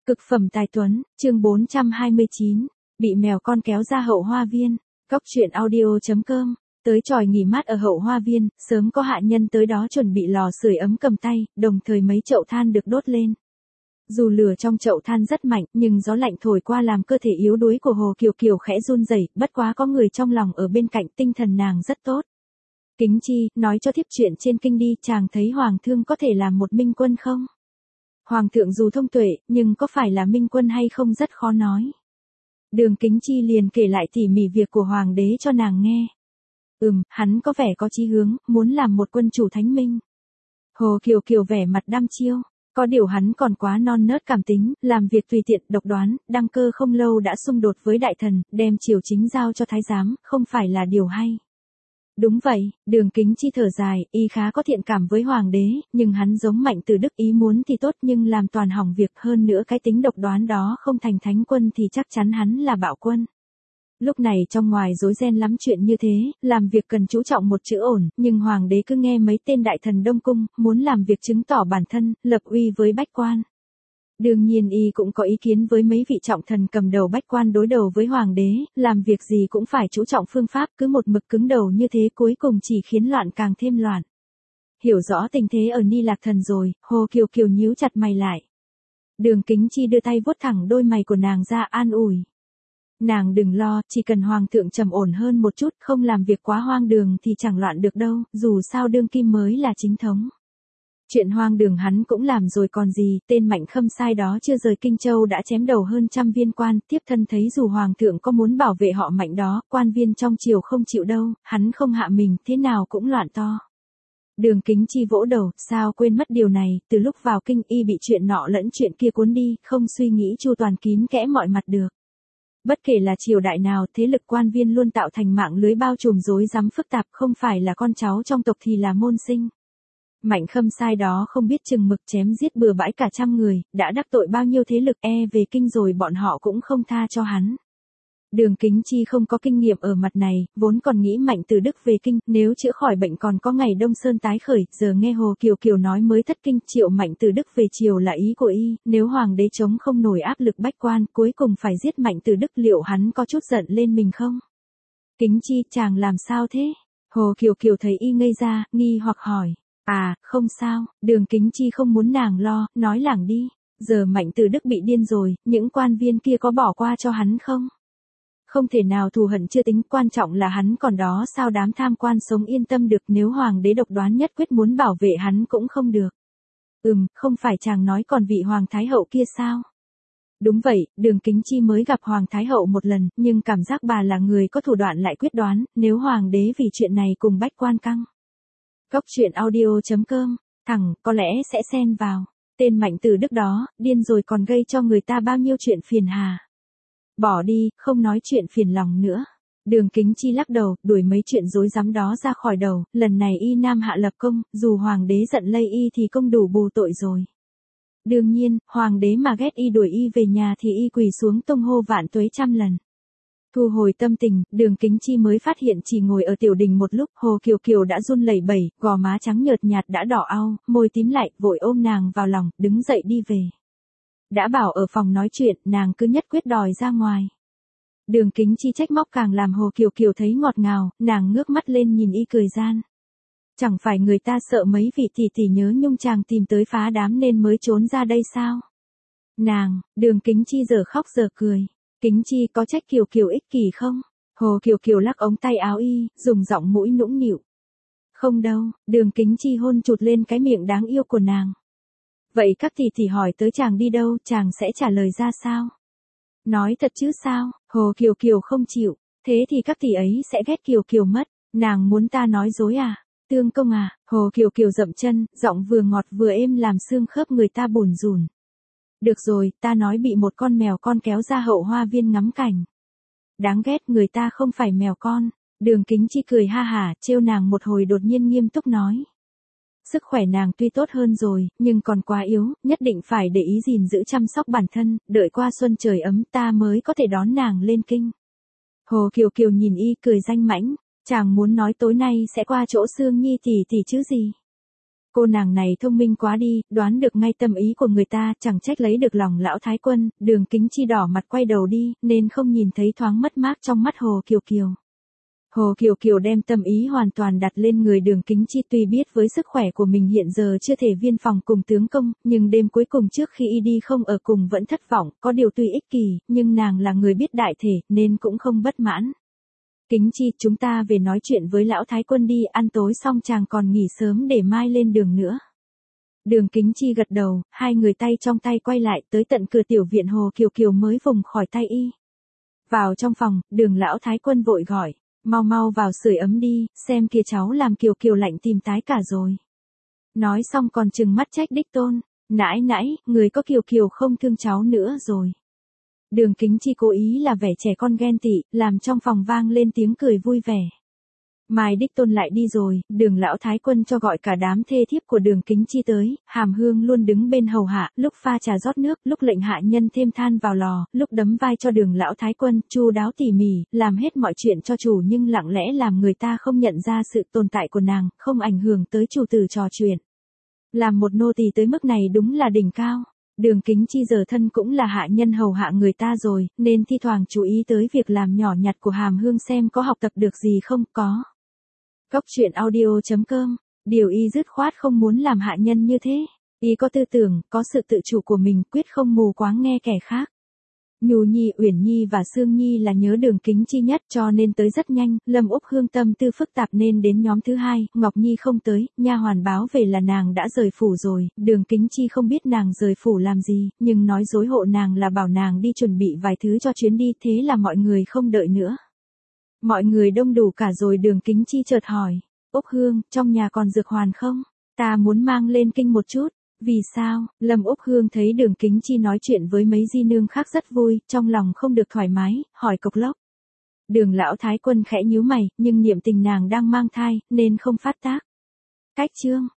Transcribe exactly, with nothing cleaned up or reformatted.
Cực phẩm tài tuấn, chương bốn trăm hai mươi chín, bị mèo con kéo ra hậu hoa viên, cóc truyện audio chấm com, tới tròi nghỉ mát ở hậu hoa viên, sớm có hạ nhân tới đó chuẩn bị lò sưởi ấm cầm tay, đồng thời mấy chậu than được đốt lên. Dù lửa trong chậu than rất mạnh, nhưng gió lạnh thổi qua làm cơ thể yếu đuối của Hồ Kiều Kiều khẽ run rẩy, bất quá có người trong lòng ở bên cạnh, tinh thần nàng rất tốt. Kính Chi, nói cho thiếp chuyện trên kinh đi, chàng thấy hoàng thương có thể làm một minh quân không? Hoàng thượng dù thông tuệ, nhưng có phải là minh quân hay không rất khó nói. Đường Kính Chi liền kể lại tỉ mỉ việc của hoàng đế cho nàng nghe. Ừm, hắn có vẻ có chí hướng, muốn làm một quân chủ thánh minh. Hồ Kiều Kiều vẻ mặt đăm chiêu, có điều hắn còn quá non nớt cảm tính, làm việc tùy tiện, độc đoán, đăng cơ không lâu đã xung đột với đại thần, đem triều chính giao cho thái giám, không phải là điều hay. Đúng vậy, Đường Kính Chi thở dài, y khá có thiện cảm với hoàng đế, nhưng hắn giống Mạnh Từ Đức, ý muốn thì tốt nhưng làm toàn hỏng việc, hơn nữa cái tính độc đoán đó không thành thánh quân thì chắc chắn hắn là bạo quân. Lúc này trong ngoài rối ren lắm chuyện như thế, làm việc cần chú trọng một chữ ổn, nhưng hoàng đế cứ nghe mấy tên đại thần Đông Cung, muốn làm việc chứng tỏ bản thân, lập uy với bách quan. Đương nhiên y cũng có ý kiến với mấy vị trọng thần cầm đầu bách quan đối đầu với hoàng đế, làm việc gì cũng phải chú trọng phương pháp, cứ một mực cứng đầu như thế cuối cùng chỉ khiến loạn càng thêm loạn. Hiểu rõ tình thế ở Ni Lạc Thần rồi, Hồ Kiều Kiều nhíu chặt mày lại. Đường Kính Chi đưa tay vuốt thẳng đôi mày của nàng ra an ủi. Nàng đừng lo, chỉ cần hoàng thượng trầm ổn hơn một chút, không làm việc quá hoang đường thì chẳng loạn được đâu, dù sao đương kim mới là chính thống. Chuyện hoang đường hắn cũng làm rồi còn gì, tên Mạnh Khâm Sai đó chưa rời Kinh Châu đã chém đầu hơn trăm viên quan, tiếp thân thấy dù hoàng thượng có muốn bảo vệ họ Mạnh đó, quan viên trong triều không chịu đâu, hắn không hạ mình, thế nào cũng loạn to. Đường Kính Chi vỗ đầu, sao quên mất điều này, từ lúc vào kinh y bị chuyện nọ lẫn chuyện kia cuốn đi, không suy nghĩ chu toàn kín kẽ mọi mặt được. Bất kể là triều đại nào, thế lực quan viên luôn tạo thành mạng lưới bao trùm rối rắm phức tạp, không phải là con cháu trong tộc thì là môn sinh. Mạnh Khâm Sai đó không biết chừng mực chém giết bừa bãi cả trăm người, đã đắc tội bao nhiêu thế lực, e về kinh rồi bọn họ cũng không tha cho hắn. Đường Kính Chi không có kinh nghiệm ở mặt này, vốn còn nghĩ Mạnh Từ Đức về kinh, nếu chữa khỏi bệnh còn có ngày Đông Sơn tái khởi, giờ nghe Hồ Kiều Kiều nói mới thất kinh, triệu Mạnh Từ Đức về triều là ý của y, nếu hoàng đế chống không nổi áp lực bách quan, cuối cùng phải giết Mạnh Từ Đức, liệu hắn có chút giận lên mình không? Kính Chi, chàng làm sao thế? Hồ Kiều Kiều thấy y ngây ra, nghi hoặc hỏi. À, không sao, Đường Kính Chi không muốn nàng lo, nói lảng đi, giờ Mạnh Từ Đức bị điên rồi, những quan viên kia có bỏ qua cho hắn không? Không thể nào, thù hận chưa tính, quan trọng là hắn còn đó, sao đám tham quan sống yên tâm được, nếu hoàng đế độc đoán nhất quyết muốn bảo vệ hắn cũng không được. Ừm, không phải chàng nói còn vị hoàng thái hậu kia sao? Đúng vậy, Đường Kính Chi mới gặp hoàng thái hậu một lần, nhưng cảm giác bà là người có thủ đoạn lại quyết đoán, nếu hoàng đế vì chuyện này cùng bách quan căng. Cóc truyện audio chấm com, thẳng, có lẽ sẽ xen vào. Tên Mạnh Từ Đức đó, điên rồi còn gây cho người ta bao nhiêu chuyện phiền hà. Bỏ đi, không nói chuyện phiền lòng nữa. Đường Kính Chi lắc đầu, đuổi mấy chuyện rối rắm đó ra khỏi đầu, lần này y nam hạ lập công, dù hoàng đế giận lây y thì công đủ bù tội rồi. Đương nhiên, hoàng đế mà ghét y đuổi y về nhà thì y quỳ xuống tung hô vạn tuế trăm lần. Thu hồi tâm tình, Đường Kính Chi mới phát hiện chỉ ngồi ở tiểu đình một lúc, Hồ Kiều Kiều đã run lẩy bẩy, gò má trắng nhợt nhạt đã đỏ au, môi tím lại, vội ôm nàng vào lòng, đứng dậy đi về. Đã bảo ở phòng nói chuyện, nàng cứ nhất quyết đòi ra ngoài. Đường Kính Chi trách móc càng làm Hồ Kiều Kiều thấy ngọt ngào, nàng ngước mắt lên nhìn y cười gian. Chẳng phải người ta sợ mấy vị tỷ tỷ nhớ nhung chàng tìm tới phá đám nên mới trốn ra đây sao? Nàng, Đường Kính Chi giờ khóc giờ cười. Kính Chi, có trách Kiều Kiều ích kỷ không? Hồ Kiều Kiều lắc ống tay áo y, dùng giọng mũi nũng nịu. Không đâu, Đường Kính Chi hôn chụt lên cái miệng đáng yêu của nàng. Vậy các tỷ tỷ hỏi tới chàng đi đâu, chàng sẽ trả lời ra sao? Nói thật chứ sao? Hồ Kiều Kiều không chịu, thế thì các tỷ ấy sẽ ghét Kiều Kiều mất, nàng muốn ta nói dối à? Tương công à? Hồ Kiều Kiều dậm chân, giọng vừa ngọt vừa êm làm xương khớp người ta bủn rủn. Được rồi, ta nói bị một con mèo con kéo ra hậu hoa viên ngắm cảnh. Đáng ghét, người ta không phải mèo con. Đường Kính Chi cười ha hả, trêu nàng một hồi đột nhiên nghiêm túc nói. Sức khỏe nàng tuy tốt hơn rồi, nhưng còn quá yếu, nhất định phải để ý gìn giữ chăm sóc bản thân, đợi qua xuân trời ấm ta mới có thể đón nàng lên kinh. Hồ Kiều Kiều nhìn y cười danh mãnh, chàng muốn nói tối nay sẽ qua chỗ Sương Nhi tỷ tỷ chứ gì? Cô nàng này thông minh quá đi, đoán được ngay tâm ý của người ta, chẳng trách lấy được lòng lão thái quân. Đường Kính Chi đỏ mặt quay đầu đi, nên không nhìn thấy thoáng mất mát trong mắt Hồ Kiều Kiều. Hồ Kiều Kiều đem tâm ý hoàn toàn đặt lên người Đường Kính Chi, tuy biết với sức khỏe của mình hiện giờ chưa thể viên phòng cùng tướng công, nhưng đêm cuối cùng trước khi y đi không ở cùng vẫn thất vọng, có điều tuy ích kỷ, nhưng nàng là người biết đại thể, nên cũng không bất mãn. Kính Chi, chúng ta về nói chuyện với lão thái quân đi, ăn tối xong chàng còn nghỉ sớm để mai lên đường nữa. Đường Kính Chi gật đầu, hai người tay trong tay quay lại tới tận cửa tiểu viện Hồ Kiều Kiều mới vùng khỏi tay y. Vào trong phòng, Đường lão thái quân vội gọi, mau mau vào sưởi ấm đi, xem kìa cháu làm Kiều Kiều lạnh tìm tái cả rồi. Nói xong còn trừng mắt trách đích tôn, nãi nãi, người có Kiều Kiều không thương cháu nữa rồi. Đường Kính Chi cố ý là vẻ trẻ con ghen tị, làm trong phòng vang lên tiếng cười vui vẻ. Mai đích tôn lại đi rồi, Đường lão thái quân cho gọi cả đám thê thiếp của Đường Kính Chi tới, Hàm Hương luôn đứng bên hầu hạ, lúc pha trà rót nước, lúc lệnh hạ nhân thêm than vào lò, lúc đấm vai cho Đường lão thái quân, chu đáo tỉ mỉ, làm hết mọi chuyện cho chủ nhưng lặng lẽ làm người ta không nhận ra sự tồn tại của nàng, không ảnh hưởng tới chủ tử trò chuyện. Làm một nô tỳ tới mức này đúng là đỉnh cao. Đường Kính Chi giờ thân cũng là hạ nhân hầu hạ người ta rồi, nên thi thoảng chú ý tới việc làm nhỏ nhặt của Hàm Hương xem có học tập được gì không, có. Cốc truyện audio chấm com, điều y dứt khoát không muốn làm hạ nhân như thế. Y có tư tưởng, có sự tự chủ của mình, quyết không mù quáng nghe kẻ khác. Nhu Nhi, Uyển Nhi và Sương Nhi là nhớ Đường Kính Chi nhất cho nên tới rất nhanh, Lâm Úc Hương tâm tư phức tạp nên đến nhóm thứ hai, Ngọc Nhi không tới, nha hoàn báo về là nàng đã rời phủ rồi, Đường Kính Chi không biết nàng rời phủ làm gì, nhưng nói dối hộ nàng là bảo nàng đi chuẩn bị vài thứ cho chuyến đi, thế là mọi người không đợi nữa. Mọi người đông đủ cả rồi, Đường Kính Chi chợt hỏi, Úc Hương, trong nhà còn dược hoàn không? Ta muốn mang lên kinh một chút. Vì sao? Lâm Úc Hương thấy Đường Kính Chi nói chuyện với mấy di nương khác rất vui, trong lòng không được thoải mái, hỏi cộc lốc. Đường lão thái quân khẽ nhíu mày, nhưng niệm tình nàng đang mang thai, nên không phát tác. Cách chương